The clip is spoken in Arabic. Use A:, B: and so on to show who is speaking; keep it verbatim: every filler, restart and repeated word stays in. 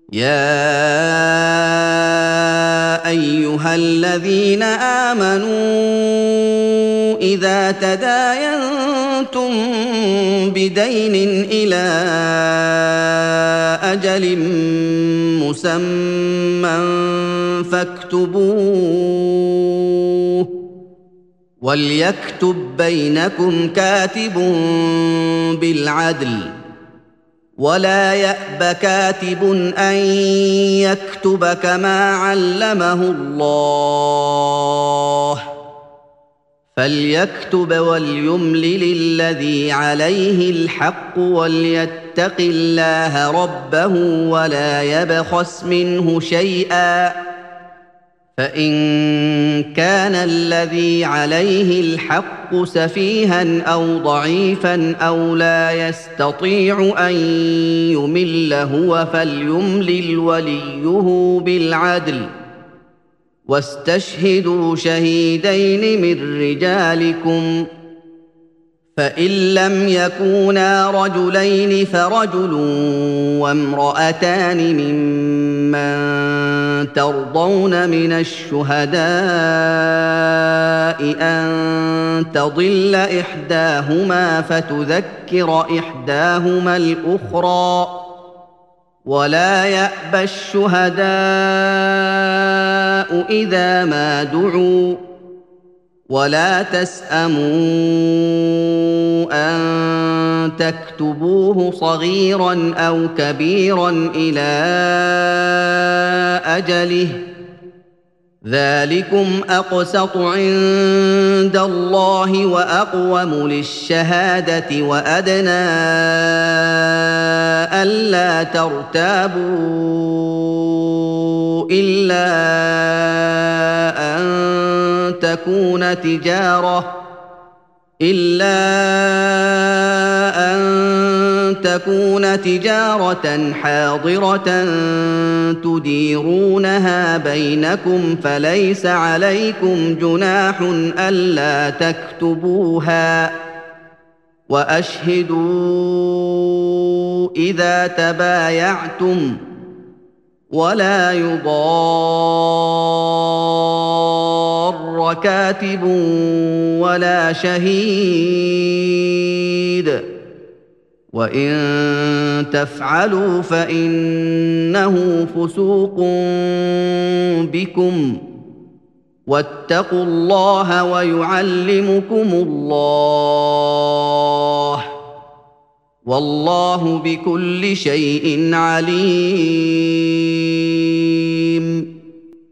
A: يا ايها الذين امنوا اذا تداينتم بدين الى اجل مسمى فاكتبوه وليكتب بينكم كاتب بالعدل ولا يأب كاتب أن يكتب كما علمه الله فليكتب وليملل الذي عليه الحق وليتق الله ربه ولا يبخس منه شيئا فإن كان الذي عليه الحق سفيها أو ضعيفا أو لا يستطيع أن يمل هو فليملل وليه بالعدل واستشهدوا شهيدين من رجالكم فإن لم يكونا رجلين فرجل وامرأتان ممن ترضون من الشهداء أن تضل إحداهما فتذكر إحداهما الأخرى ولا يأبى الشهداء إذا ما دعوا ولا تسأموا أن تكتبوه صغيرا أو كبيرا إلى أجله ذلكم أقسط عند الله وأقوم للشهادة وأدنى ألا ترتابوا إلا أن تكون تجارة إلا أن تكون تجارة حاضرة تديرونها بينكم فليس عليكم جناح ألا تكتبوها وأشهدوا إذا تبايعتم ولا يضار كاتب ولا شهيد وإن تفعلوا فإنه فسوق بكم واتقوا الله ويعلمكم الله والله بكل شيء عليم